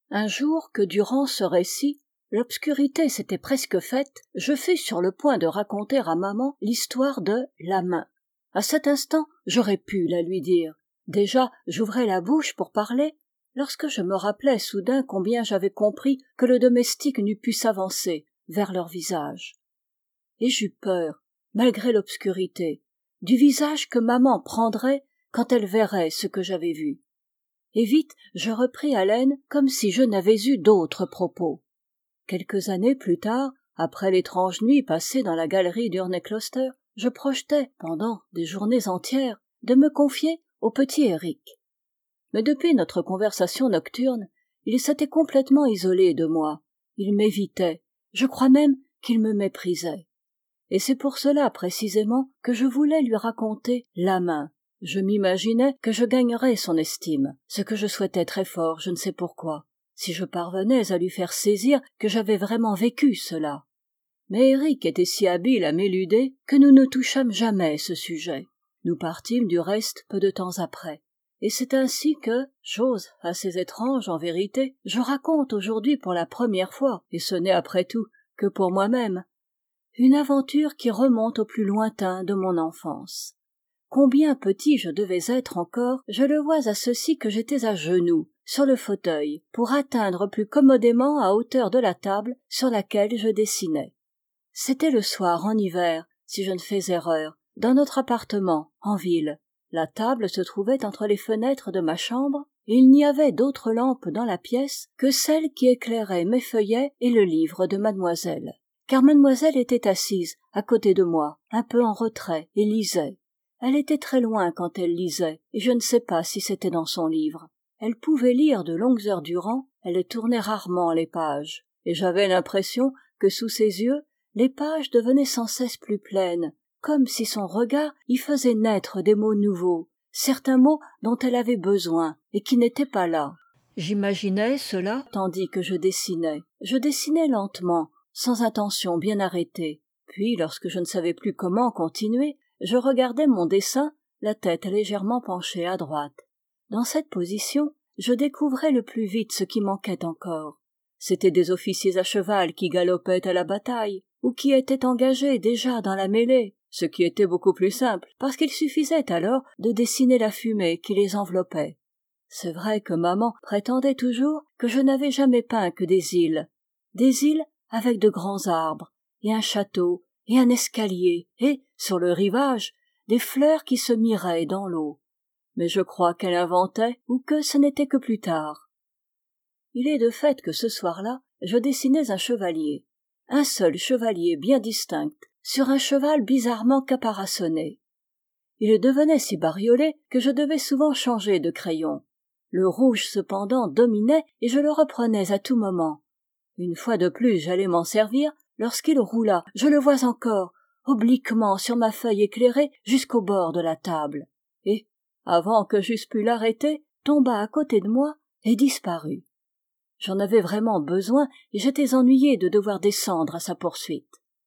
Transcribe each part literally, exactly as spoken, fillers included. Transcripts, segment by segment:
Un jour que durant ce récit, l'obscurité s'était presque faite, je fus sur le point de raconter à maman l'histoire de la main. À cet instant, j'aurais pu la lui dire. Déjà, j'ouvrais la bouche pour parler, lorsque je me rappelai soudain combien j'avais compris que le domestique n'eût pu s'avancer vers leur visage. Et j'eus peur, malgré l'obscurité, du visage que maman prendrait quand elle verrait ce que j'avais vu. Et vite, je repris haleine comme si je n'avais eu d'autres propos. Quelques années plus tard, après l'étrange nuit passée dans la galerie d'Urnecloster, je projetais, pendant des journées entières, de me confier au petit Eric. Mais depuis notre conversation nocturne, il s'était complètement isolé de moi. Il m'évitait. Je crois même qu'il me méprisait. Et c'est pour cela précisément que je voulais lui raconter la main. Je m'imaginais que je gagnerais son estime, ce que je souhaitais très fort, je ne sais pourquoi, si je parvenais à lui faire saisir que j'avais vraiment vécu cela. Mais Eric était si habile à m'éluder que nous ne touchâmes jamais ce sujet. Nous partîmes du reste peu de temps après. Et c'est ainsi que, chose assez étrange en vérité, je raconte aujourd'hui pour la première fois, et ce n'est après tout que pour moi-même, une aventure qui remonte au plus lointain de mon enfance. Combien petit je devais être encore, je le vois à ceci que j'étais à genoux, sur le fauteuil, pour atteindre plus commodément à hauteur de la table sur laquelle je dessinais. C'était le soir en hiver, si je ne fais erreur, dans notre appartement, en ville. La table se trouvait entre les fenêtres de ma chambre, et il n'y avait d'autre lampe dans la pièce que celle qui éclairait mes feuillets et le livre de mademoiselle. Car mademoiselle était assise à côté de moi, un peu en retrait, et lisait. Elle était très loin quand elle lisait, et je ne sais pas si c'était dans son livre. Elle pouvait lire de longues heures durant, elle tournait rarement les pages, et j'avais l'impression que sous ses yeux, les pages devenaient sans cesse plus pleines, comme si son regard y faisait naître des mots nouveaux, certains mots dont elle avait besoin, et qui n'étaient pas là. J'imaginais cela tandis que je dessinais. Je dessinais lentement, sans intention bien arrêtée. Puis, lorsque je ne savais plus comment continuer, je regardais mon dessin, la tête légèrement penchée à droite. Dans cette position, je découvrais le plus vite ce qui manquait encore. C'étaient des officiers à cheval qui galopaient à la bataille, ou qui étaient engagés déjà dans la mêlée, ce qui était beaucoup plus simple, parce qu'il suffisait alors de dessiner la fumée qui les enveloppait. C'est vrai que maman prétendait toujours que je n'avais jamais peint que des îles, des îles avec de grands arbres, et un château, et un escalier, et, sur le rivage, des fleurs qui se miraient dans l'eau. Mais je crois qu'elle inventait, ou que ce n'était que plus tard. Il est de fait que ce soir-là, je dessinais un chevalier, un seul chevalier bien distinct, sur un cheval bizarrement caparaçonné. Il devenait si bariolé que je devais souvent changer de crayon. Le rouge cependant dominait et je le reprenais à tout moment. Une fois de plus j'allais m'en servir lorsqu'il roula, je le vois encore, obliquement sur ma feuille éclairée jusqu'au bord de la table. Et, avant que j'eusse pu l'arrêter, tomba à côté de moi et disparut. J'en avais vraiment besoin et j'étais ennuyé de devoir descendre à sa poursuite.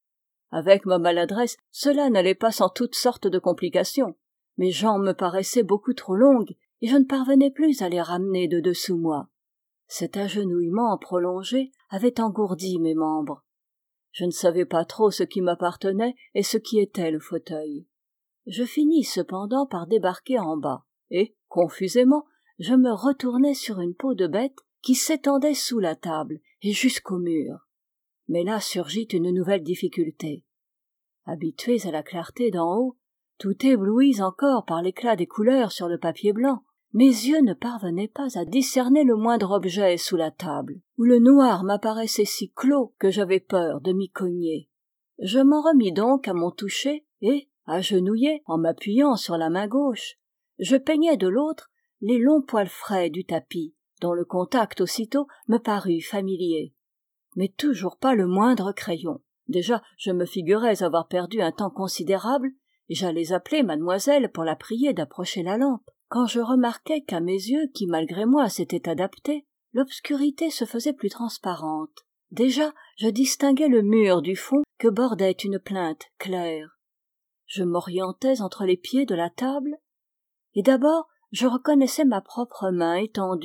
Avec ma maladresse, cela n'allait pas sans toutes sortes de complications. Mes jambes me paraissaient beaucoup trop longues et je ne parvenais plus à les ramener de dessous moi. Cet agenouillement prolongé avait engourdi mes membres. Je ne savais pas trop ce qui m'appartenait et ce qui était le fauteuil. Je finis cependant par débarquer en bas et, confusément, je me retournai sur une peau de bête qui s'étendait sous la table et jusqu'au mur. Mais là surgit une nouvelle difficulté. Habitués à la clarté d'en haut, tout éblouis encore par l'éclat des couleurs sur le papier blanc, mes yeux ne parvenaient pas à discerner le moindre objet sous la table, où le noir m'apparaissait si clos que j'avais peur de m'y cogner. Je m'en remis donc à mon toucher et, agenouillé, en m'appuyant sur la main gauche, je peignais de l'autre les longs poils frais du tapis, dont le contact aussitôt me parut familier. Mais toujours pas le moindre crayon. Déjà, je me figurais avoir perdu un temps considérable, et j'allais appeler mademoiselle pour la prier d'approcher la lampe, quand je remarquai qu'à mes yeux, qui malgré moi s'étaient adaptés, l'obscurité se faisait plus transparente. Déjà, je distinguais le mur du fond que bordait une plinthe claire. Je m'orientais entre les pieds de la table, et d'abord je reconnaissais ma propre main étendue,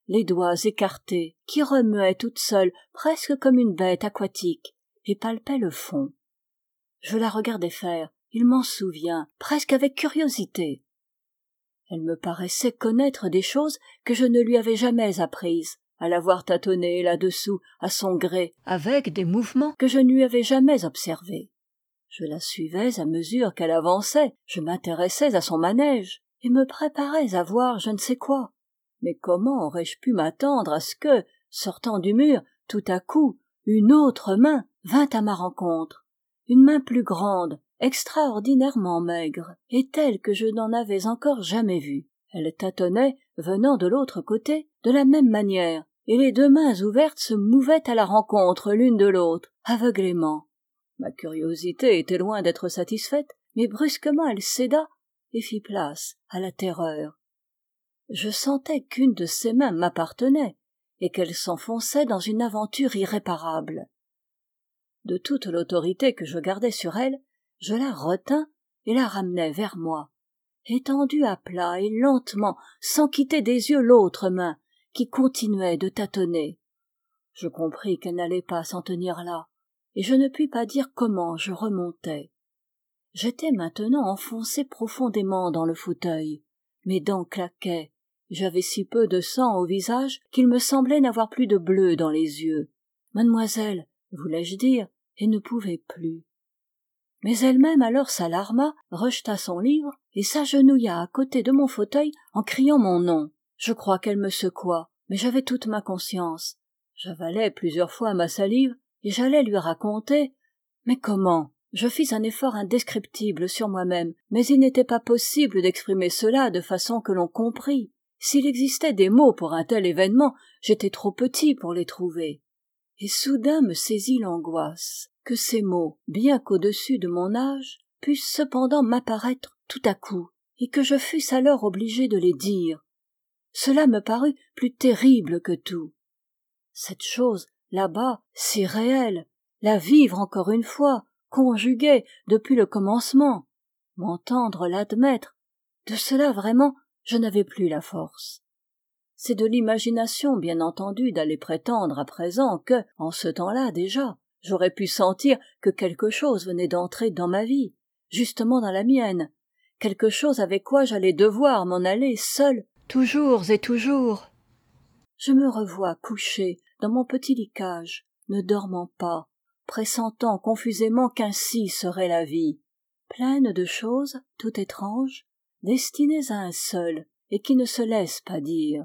les doigts écartés, qui remuait toute seule, presque comme une bête aquatique, et palpait le fond. Je la regardais faire, il m'en souvient, presque avec curiosité. Elle me paraissait connaître des choses que je ne lui avais jamais apprises, à la voir tâtonner là-dessous à son gré, avec des mouvements que je ne lui avais jamais observés. Je la suivais à mesure qu'elle avançait, je m'intéressais à son manège, et me préparais à voir je ne sais quoi. Mais comment aurais-je pu m'attendre à ce que, sortant du mur, tout à coup, une autre main vint à ma rencontre, une main plus grande, extraordinairement maigre, et telle que je n'en avais encore jamais vue. Elle tâtonnait, venant de l'autre côté, de la même manière, et les deux mains ouvertes se mouvaient à la rencontre l'une de l'autre, aveuglément. Ma curiosité était loin d'être satisfaite, mais brusquement elle céda et fit place à la terreur. Je sentais qu'une de ses mains m'appartenait, et qu'elle s'enfonçait dans une aventure irréparable. De toute l'autorité que je gardais sur elle, je la retins et la ramenai vers moi, étendue à plat et lentement, sans quitter des yeux l'autre main, qui continuait de tâtonner. Je compris qu'elle n'allait pas s'en tenir là, et je ne puis pas dire comment je remontai. J'étais maintenant enfoncé profondément dans le fauteuil, mes dents claquaient, j'avais si peu de sang au visage qu'il me semblait n'avoir plus de bleu dans les yeux. Mademoiselle, voulais-je dire, et ne pouvais plus. Mais elle-même alors s'alarma, rejeta son livre et s'agenouilla à côté de mon fauteuil en criant mon nom. Je crois qu'elle me secoua, mais j'avais toute ma conscience. J'avalai plusieurs fois ma salive et j'allais lui raconter. Mais comment? Je fis un effort indescriptible sur moi-même, mais il n'était pas possible d'exprimer cela de façon que l'on comprît. S'il existait des mots pour un tel événement, j'étais trop petit pour les trouver. Et soudain me saisit l'angoisse que ces mots, bien qu'au-dessus de mon âge, pussent cependant m'apparaître tout à coup, et que je fusse alors obligé de les dire. Cela me parut plus terrible que tout. Cette chose, là-bas, si réelle, la vivre encore une fois, conjuguée depuis le commencement, m'entendre l'admettre, de cela vraiment je n'avais plus la force. C'est de l'imagination bien entendu d'aller prétendre à présent que, en ce temps-là déjà, j'aurais pu sentir que quelque chose venait d'entrer dans ma vie, justement dans la mienne, quelque chose avec quoi j'allais devoir m'en aller seul, toujours et toujours. Je me revois couché dans mon petit lit-cage, ne dormant pas, pressentant confusément qu'ainsi serait la vie, pleine de choses tout étranges, destinées à un seul et qui ne se laissent pas dire.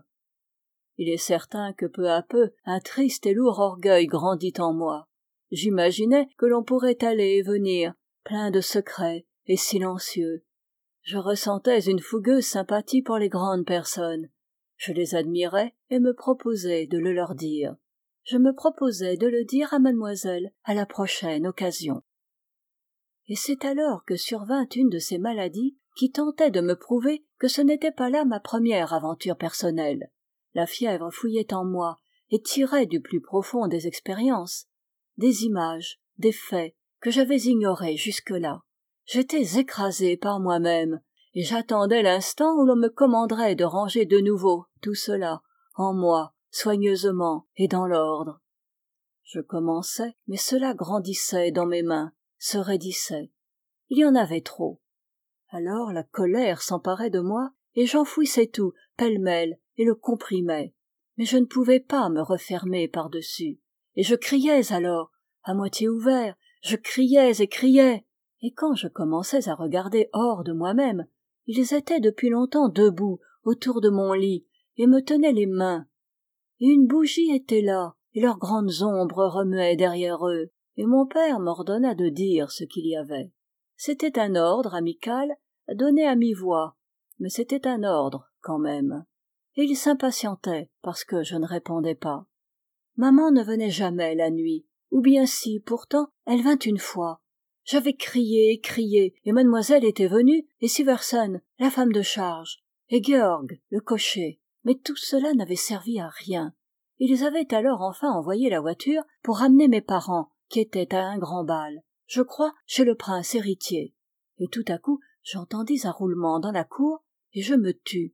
Il est certain que peu à peu un triste et lourd orgueil grandit en moi. J'imaginais que l'on pourrait aller et venir, plein de secrets et silencieux. Je ressentais une fougueuse sympathie pour les grandes personnes. Je les admirais et me proposais de le leur dire. Je me proposais de le dire à mademoiselle à la prochaine occasion. Et c'est alors que survint une de ces maladies qui tentaient de me prouver que ce n'était pas là ma première aventure personnelle. La fièvre fouillait en moi et tirait du plus profond des expériences, des images, des faits que j'avais ignorés jusque-là. J'étais écrasé par moi-même et j'attendais l'instant où l'on me commanderait de ranger de nouveau tout cela en moi, soigneusement et dans l'ordre. Je commençais, mais cela grandissait dans mes mains, se raidissait. Il y en avait trop. Alors la colère s'emparait de moi et j'enfouissais tout pêle-mêle et le comprimais. Mais je ne pouvais pas me refermer par-dessus. Et je criais alors, à moitié ouvert, je criais et criais. Et quand je commençais à regarder hors de moi-même, ils étaient depuis longtemps debout autour de mon lit et me tenaient les mains. Et une bougie était là, et leurs grandes ombres remuaient derrière eux, et mon père m'ordonna de dire ce qu'il y avait. C'était un ordre amical donné à mi-voix, mais c'était un ordre quand même. Et il s'impatientait parce que je ne répondais pas. Maman ne venait jamais la nuit, ou bien si, pourtant, elle vint une fois. J'avais crié et crié, et mademoiselle était venue, et Siversen, la femme de charge, et Georg, le cocher. Mais tout cela n'avait servi à rien. Ils avaient alors enfin envoyé la voiture pour ramener mes parents, qui étaient à un grand bal, je crois chez le prince héritier. Et tout à coup, j'entendis un roulement dans la cour, et je me tus.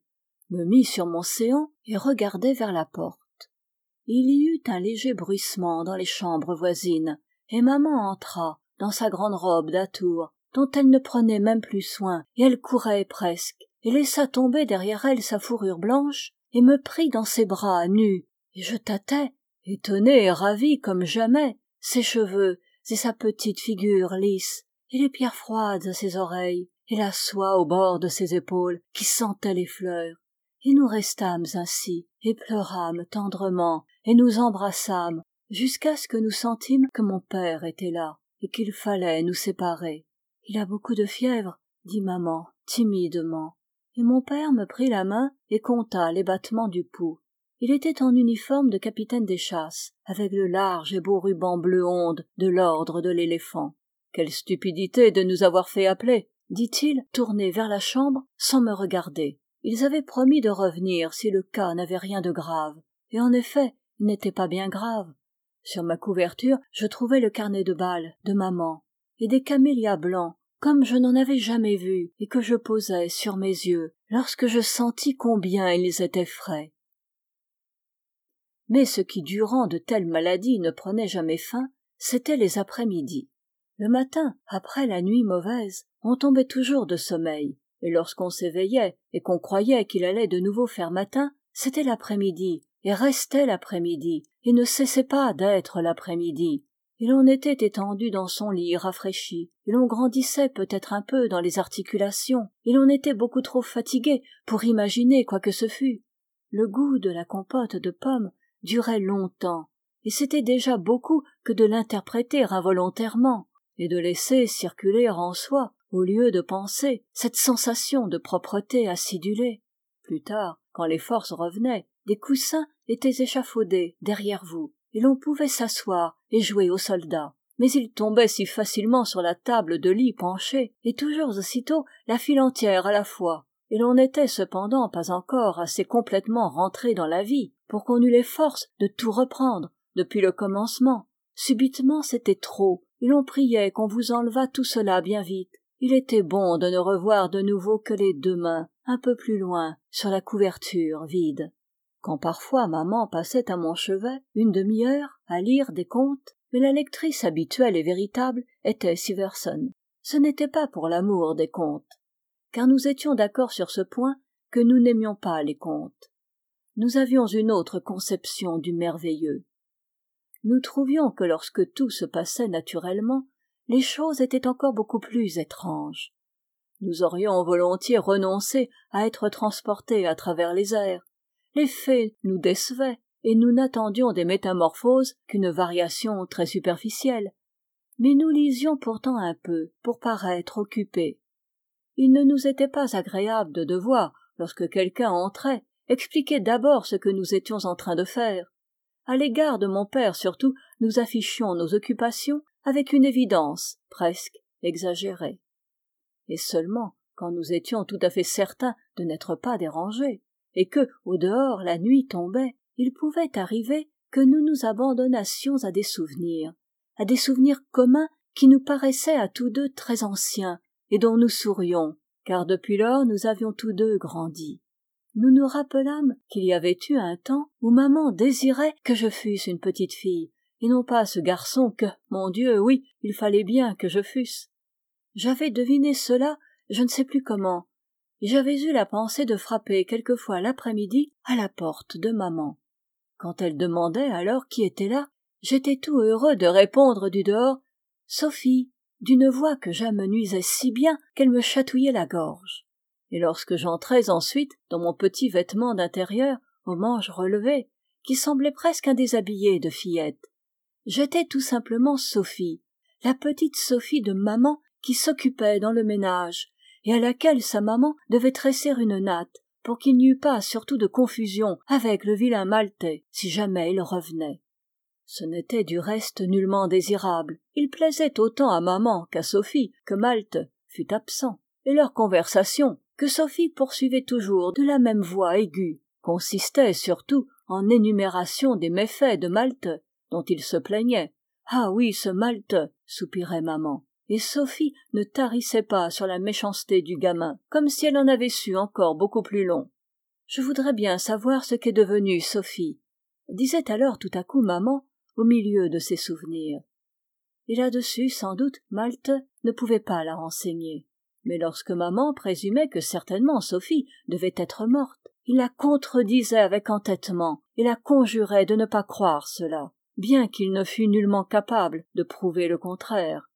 me mis sur mon séant et regardai vers la porte. Il y eut un léger bruissement dans les chambres voisines, et maman entra, dans sa grande robe d'atour, dont elle ne prenait même plus soin, et elle courait presque, et laissa tomber derrière elle sa fourrure blanche, et me prit dans ses bras nus, et je tâtai, étonné et ravi comme jamais, ses cheveux et sa petite figure lisse, et les pierres froides à ses oreilles, et la soie au bord de ses épaules qui sentait les fleurs. Et nous restâmes ainsi, et pleurâmes tendrement, et nous embrassâmes, jusqu'à ce que nous sentîmes que mon père était là, et qu'il fallait nous séparer. « Il a beaucoup de fièvre, » dit maman, timidement. Et mon père me prit la main et compta les battements du pouls. Il était en uniforme de capitaine des chasses, avec le large et beau ruban bleu onde de l'ordre de l'éléphant. « Quelle stupidité de nous avoir fait appeler !» dit-il, tourné vers la chambre sans me regarder. Ils avaient promis de revenir si le cas n'avait rien de grave. Et en effet, il n'était pas bien grave. Sur ma couverture, je trouvais le carnet de bal de maman, et des camélias blancs, comme je n'en avais jamais vu, et que je posais sur mes yeux, lorsque je sentis combien ils étaient frais. Mais ce qui, durant de telles maladies, ne prenait jamais fin, c'étaient les après-midi. Le matin, après la nuit mauvaise, on tombait toujours de sommeil, et lorsqu'on s'éveillait et qu'on croyait qu'il allait de nouveau faire matin, c'était l'après-midi, et restait l'après-midi, et ne cessait pas d'être l'après-midi. Et l'on était étendu dans son lit rafraîchi, et l'on grandissait peut-être un peu dans les articulations, et l'on était beaucoup trop fatigué pour imaginer quoi que ce fût. Le goût de la compote de pommes durait longtemps, et c'était déjà beaucoup que de l'interpréter involontairement, et de laisser circuler en soi, au lieu de penser, cette sensation de propreté acidulée. Plus tard, quand les forces revenaient, des coussins étaient échafaudés derrière vous, et l'on pouvait s'asseoir et jouer aux soldats. Mais ils tombaient si facilement sur la table de lit penchée, et toujours aussitôt la file entière à la fois. Et l'on n'était cependant pas encore assez complètement rentré dans la vie pour qu'on eût les forces de tout reprendre depuis le commencement. Subitement c'était trop, et l'on priait qu'on vous enlevât tout cela bien vite. Il était bon de ne revoir de nouveau que les deux mains, un peu plus loin, sur la couverture vide. Quand parfois maman passait à mon chevet une demi-heure à lire des contes, mais la lectrice habituelle et véritable était Siverson. Ce n'était pas pour l'amour des contes, car nous étions d'accord sur ce point que nous n'aimions pas les contes. Nous avions une autre conception du merveilleux. Nous trouvions que lorsque tout se passait naturellement, les choses étaient encore beaucoup plus étranges. Nous aurions volontiers renoncé à être transportés à travers les airs. Les fées nous décevaient, et nous n'attendions des métamorphoses qu'une variation très superficielle. Mais nous lisions pourtant un peu, pour paraître occupés. Il ne nous était pas agréable de devoir, lorsque quelqu'un entrait, expliquer d'abord ce que nous étions en train de faire. À l'égard de mon père surtout, nous affichions nos occupations avec une évidence presque exagérée. Et seulement quand nous étions tout à fait certains de n'être pas dérangés, et que, au dehors, la nuit tombait, il pouvait arriver que nous nous abandonnassions à des souvenirs, à des souvenirs communs qui nous paraissaient à tous deux très anciens et dont nous sourions, car depuis lors nous avions tous deux grandi. Nous nous rappelâmes qu'il y avait eu un temps où maman désirait que je fusse une petite fille, et non pas ce garçon que, mon Dieu, oui, il fallait bien que je fusse. J'avais deviné cela, je ne sais plus comment, et j'avais eu la pensée de frapper quelquefois l'après-midi à la porte de maman. Quand elle demandait alors qui était là, j'étais tout heureux de répondre du dehors « Sophie », d'une voix que j'amenuisais si bien qu'elle me chatouillait la gorge. Et lorsque j'entrais ensuite dans mon petit vêtement d'intérieur, aux manches relevées, qui semblait presque un déshabillé de fillette, j'étais tout simplement Sophie, la petite Sophie de maman qui s'occupait dans le ménage, et à laquelle sa maman devait tresser une natte pour qu'il n'y eût pas surtout de confusion avec le vilain maltais si jamais il revenait. Ce n'était du reste nullement désirable. Il plaisait autant à maman qu'à Sophie que Malte fût absent, et leur conversation, que Sophie poursuivait toujours de la même voix aiguë, consistait surtout en énumération des méfaits de Malte, dont il se plaignait. « Ah oui, ce Malte !» soupirait maman. Et Sophie ne tarissait pas sur la méchanceté du gamin, comme si elle en avait su encore beaucoup plus long. je voudrais bien savoir ce qu'est devenue Sophie, disait alors tout à coup maman au milieu de ses souvenirs. Et là-dessus, sans doute, Malte ne pouvait pas la renseigner. Mais lorsque maman présumait que certainement Sophie devait être morte, il la contredisait avec entêtement et la conjurait de ne pas croire cela, bien qu'il ne fût nullement capable de prouver le contraire,